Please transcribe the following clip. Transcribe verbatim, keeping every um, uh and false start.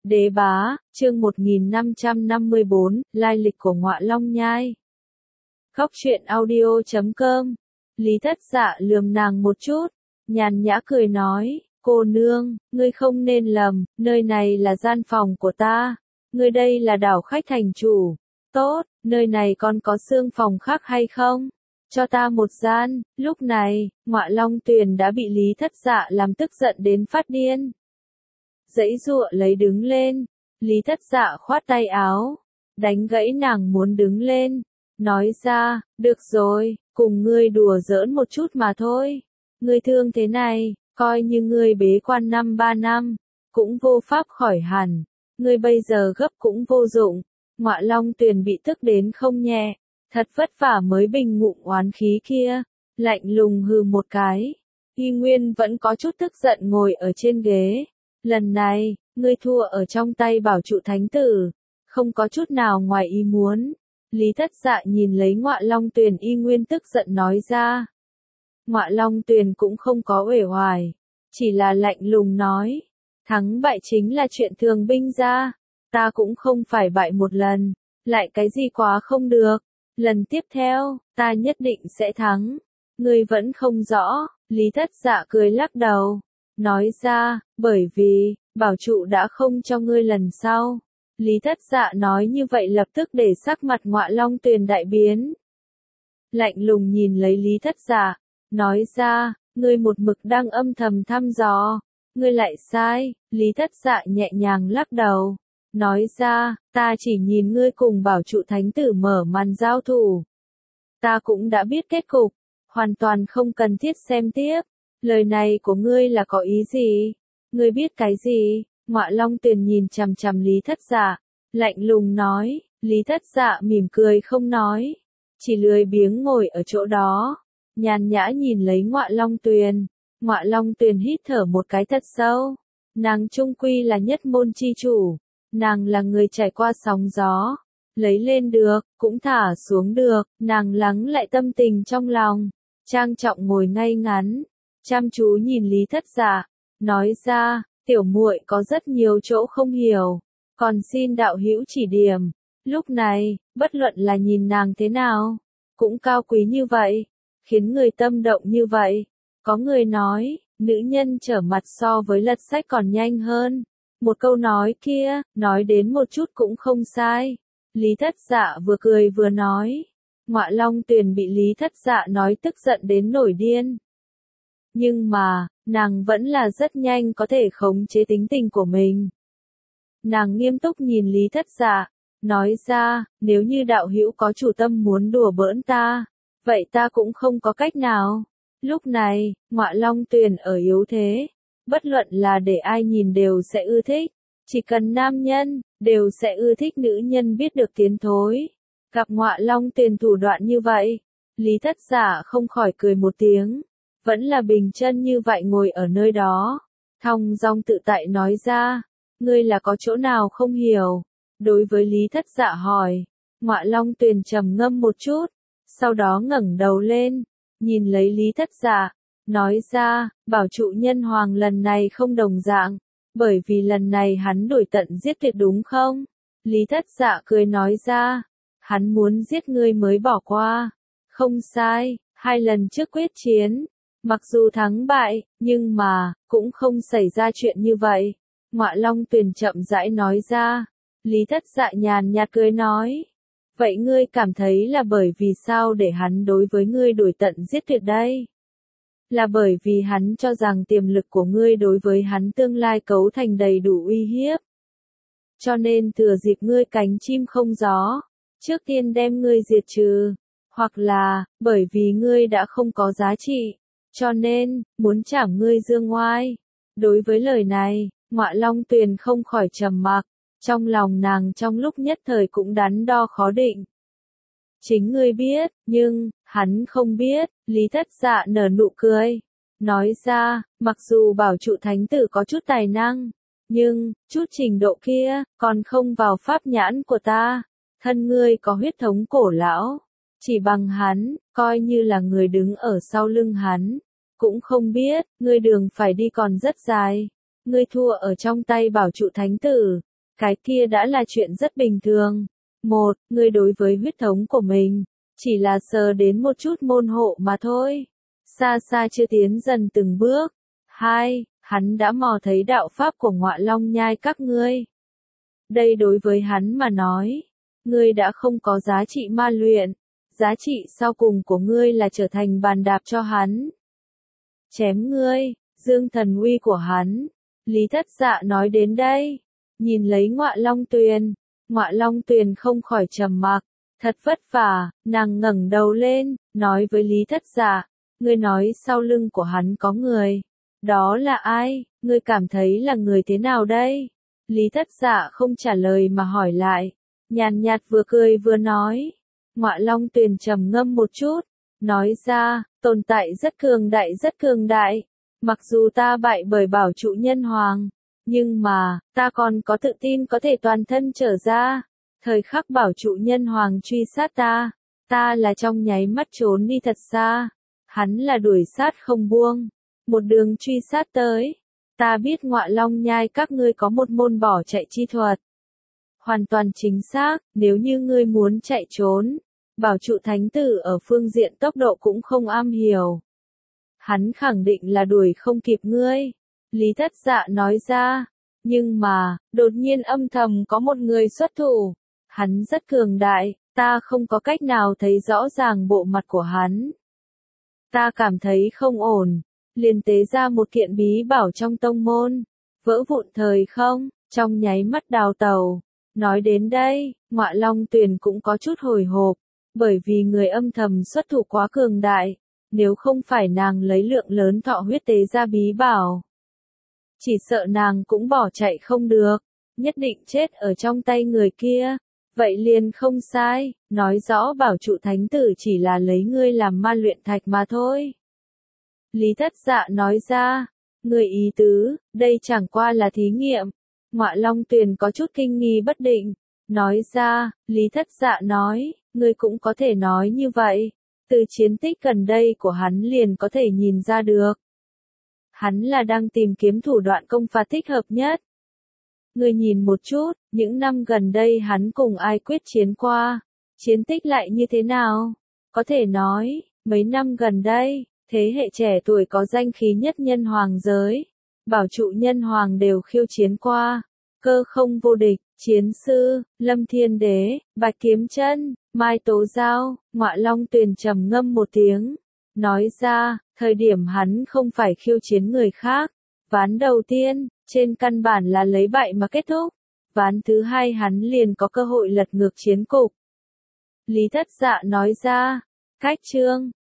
Đế bá, chương một nghìn năm trăm năm mươi bốn, lai lịch của Ngọa Long Nhai. Khóc chuyện audio chấm com. Lý Thất Dạ lườm nàng một chút, nhàn nhã cười nói, cô nương, ngươi không nên lầm, nơi này là gian phòng của ta, ngươi đây là đảo khách thành chủ. Tốt, nơi này còn có xương phòng khác hay không? Cho ta một gian. Lúc này, Ngọa Long Tuyền đã bị Lý Thất Dạ làm tức giận đến phát điên. Giãy giụa lấy đứng lên, Lý Thất Dạ khoát tay áo, đánh gãy nàng muốn đứng lên, nói ra, được rồi, cùng ngươi đùa giỡn một chút mà thôi. Ngươi thương thế này, coi như ngươi bế quan năm ba năm, cũng vô pháp khỏi hẳn, ngươi bây giờ gấp cũng vô dụng. Ngọa Long Tuyền bị tức đến không nhẹ, thật vất vả mới bình ngụm oán khí kia, lạnh lùng hừ một cái. Y Nguyên vẫn có chút tức giận ngồi ở trên ghế. Lần này, ngươi thua ở trong tay bảo trụ thánh tử, không có chút nào ngoài ý muốn. Lý Thất Dạ nhìn lấy Ngọa Long Tuyền, Y Nguyên tức giận nói ra. Ngọa Long Tuyền cũng không có uể oải, chỉ là lạnh lùng nói, thắng bại chính là chuyện thường binh ra, ta cũng không phải bại một lần, lại cái gì quá không được, lần tiếp theo, ta nhất định sẽ thắng. Ngươi vẫn không rõ. Lý Thất Dạ cười lắc đầu, nói ra, bởi vì, bảo trụ đã không cho ngươi lần sau. Lý Thất Dạ nói như vậy lập tức để sắc mặt Ngọa Long Tuyền đại biến. Lạnh lùng nhìn lấy Lý Thất Dạ, nói ra, ngươi một mực đang âm thầm thăm dò, ngươi lại sai. Lý Thất Dạ nhẹ nhàng lắc đầu, nói ra, ta chỉ nhìn ngươi cùng bảo trụ thánh tử mở màn giao thủ. Ta cũng đã biết kết cục, hoàn toàn không cần thiết xem tiếp. Lời này của ngươi là có ý gì? Ngươi biết cái gì? Ngọa Long Tuyền nhìn chằm chằm Lý Thất Dạ, lạnh lùng nói. Lý Thất Dạ mỉm cười không nói, chỉ lười biếng ngồi ở chỗ đó, nhàn nhã nhìn lấy Ngọa Long Tuyền. Ngọa Long Tuyền hít thở một cái thật sâu. Nàng chung quy là nhất môn chi chủ, nàng là người trải qua sóng gió, lấy lên được, cũng thả xuống được. Nàng lắng lại tâm tình trong lòng, trang trọng ngồi ngay ngắn, chăm chú nhìn Lý Thất Dạ, nói ra, tiểu muội có rất nhiều chỗ không hiểu, còn xin đạo hữu chỉ điểm. Lúc này, bất luận là nhìn nàng thế nào, cũng cao quý như vậy, khiến người tâm động như vậy. Có người nói, nữ nhân trở mặt so với lật sách còn nhanh hơn. Một câu nói kia, nói đến một chút cũng không sai. Lý Thất Dạ vừa cười vừa nói. Ngọa Long Tuyền bị Lý Thất Dạ nói tức giận đến nổi điên. Nhưng mà, nàng vẫn là rất nhanh có thể khống chế tính tình của mình. Nàng nghiêm túc nhìn Lý Thất Dạ, nói ra, nếu như đạo hữu có chủ tâm muốn đùa bỡn ta, vậy ta cũng không có cách nào. Lúc này, Ngọa Long Tuyền ở yếu thế, bất luận là để ai nhìn đều sẽ ưa thích, chỉ cần nam nhân, đều sẽ ưa thích nữ nhân biết được tiến thối. Gặp Ngọa Long Tuyền thủ đoạn như vậy, Lý Thất Dạ không khỏi cười một tiếng, vẫn là bình chân như vậy ngồi ở nơi đó, thong dong tự tại nói ra, ngươi là có chỗ nào không hiểu? Đối với Lý Thất Dạ hỏi, Ngọa Long Tuyền trầm ngâm một chút, sau đó ngẩng đầu lên, nhìn lấy Lý Thất Dạ, nói ra, bảo trụ nhân hoàng lần này không đồng dạng, bởi vì lần này hắn đuổi tận giết tuyệt đúng không? Lý Thất Dạ cười nói ra, hắn muốn giết ngươi mới bỏ qua. Không sai, hai lần trước quyết chiến, mặc dù thắng bại, nhưng mà, cũng không xảy ra chuyện như vậy. Ngọa Long Tuyền chậm rãi nói ra. Lý Thất Dạ nhàn nhạt cười nói, vậy ngươi cảm thấy là bởi vì sao để hắn đối với ngươi đuổi tận giết tuyệt đây? Là bởi vì hắn cho rằng tiềm lực của ngươi đối với hắn tương lai cấu thành đầy đủ uy hiếp. Cho nên thừa dịp ngươi cánh chim không gió, trước tiên đem ngươi diệt trừ. Hoặc là, bởi vì ngươi đã không có giá trị, cho nên, muốn trảm ngươi dương ngoai. Đối với lời này, Ngọa Long Tuyền không khỏi trầm mặc, trong lòng nàng trong lúc nhất thời cũng đắn đo khó định. Chính ngươi biết, nhưng, hắn không biết. Lý Thất Dạ nở nụ cười, nói ra, mặc dù bảo trụ thánh tử có chút tài năng, nhưng, chút trình độ kia, còn không vào pháp nhãn của ta. Thân ngươi có huyết thống cổ lão, chỉ bằng hắn, coi như là người đứng ở sau lưng hắn, cũng không biết, ngươi đường phải đi còn rất dài. Ngươi thua ở trong tay bảo trụ thánh tử, Cái kia đã là chuyện rất bình thường. Một, ngươi đối với huyết thống của mình, chỉ là sờ đến một chút môn hộ mà thôi. Xa xa chưa tiến dần từng bước. Hai, hắn đã mò thấy đạo pháp của Ngọa Long Nhai các ngươi. Đây đối với hắn mà nói, ngươi đã không có giá trị ma luyện, giá trị sau cùng của ngươi là trở thành bàn đạp cho hắn. Chém ngươi, dương thần uy của hắn. Lý Thất Dạ nói đến đây, nhìn lấy Ngọa Long Tuyền, Ngọa Long Tuyền không khỏi trầm mặc, thật vất vả, nàng ngẩng đầu lên, nói với Lý Thất Dạ, ngươi nói sau lưng của hắn có người, đó là ai, ngươi cảm thấy là người thế nào đây? Lý Thất Dạ không trả lời mà hỏi lại, nhàn nhạt vừa cười vừa nói. Ngọa Long Tuyền trầm ngâm một chút, nói ra, tồn tại rất cường đại rất cường đại, mặc dù ta bại bởi bảo trụ nhân hoàng, nhưng mà, ta còn có tự tin có thể toàn thân trở ra. Thời khắc bảo trụ nhân hoàng truy sát ta, ta là trong nháy mắt trốn đi thật xa, hắn là đuổi sát không buông, một đường truy sát tới. Ta biết Ngọa Long Nhai các ngươi có một môn bỏ chạy chi thuật. Hoàn toàn chính xác, nếu như ngươi muốn chạy trốn, bảo trụ thánh tử ở phương diện tốc độ cũng không am hiểu. Hắn khẳng định là đuổi không kịp ngươi. Lý Thất Dạ nói ra, nhưng mà, đột nhiên âm thầm có một người xuất thủ. Hắn rất cường đại, ta không có cách nào thấy rõ ràng bộ mặt của hắn. Ta cảm thấy không ổn, liền tế ra một kiện bí bảo trong tông môn, vỡ vụn thời không, trong nháy mắt đào tàu. Nói đến đây, Ngọa Long Tuyền cũng có chút hồi hộp, bởi vì người âm thầm xuất thủ quá cường đại, nếu không phải nàng lấy lượng lớn thọ huyết tế ra bí bảo, chỉ sợ nàng cũng bỏ chạy không được, nhất định chết ở trong tay người kia. Vậy liền không sai, nói rõ bảo trụ thánh tử chỉ là lấy ngươi làm ma luyện thạch mà thôi. Lý Thất Dạ nói ra, người ý tứ, đây chẳng qua là thí nghiệm. Ngọa Long Tuyền có chút kinh nghi bất định, nói ra, Lý Thất Dạ nói, ngươi cũng có thể nói như vậy, từ chiến tích gần đây của hắn liền có thể nhìn ra được. Hắn là đang tìm kiếm thủ đoạn công phạt thích hợp nhất. Ngươi nhìn một chút, những năm gần đây hắn cùng ai quyết chiến qua, chiến tích lại như thế nào? Có thể nói, mấy năm gần đây, thế hệ trẻ tuổi có danh khí nhất nhân hoàng giới, bảo trụ nhân hoàng đều khiêu chiến qua, cơ không vô địch, chiến sư, Lâm Thiên Đế, Bạch Kiếm Chân, Mai Tố Giao, Ngọa Long Tuyền trầm ngâm một tiếng, nói ra, thời điểm hắn không phải khiêu chiến người khác, ván đầu tiên, trên căn bản là lấy bại mà kết thúc, ván thứ hai hắn liền có cơ hội lật ngược chiến cục. Lý Thất Dạ nói ra, cách chương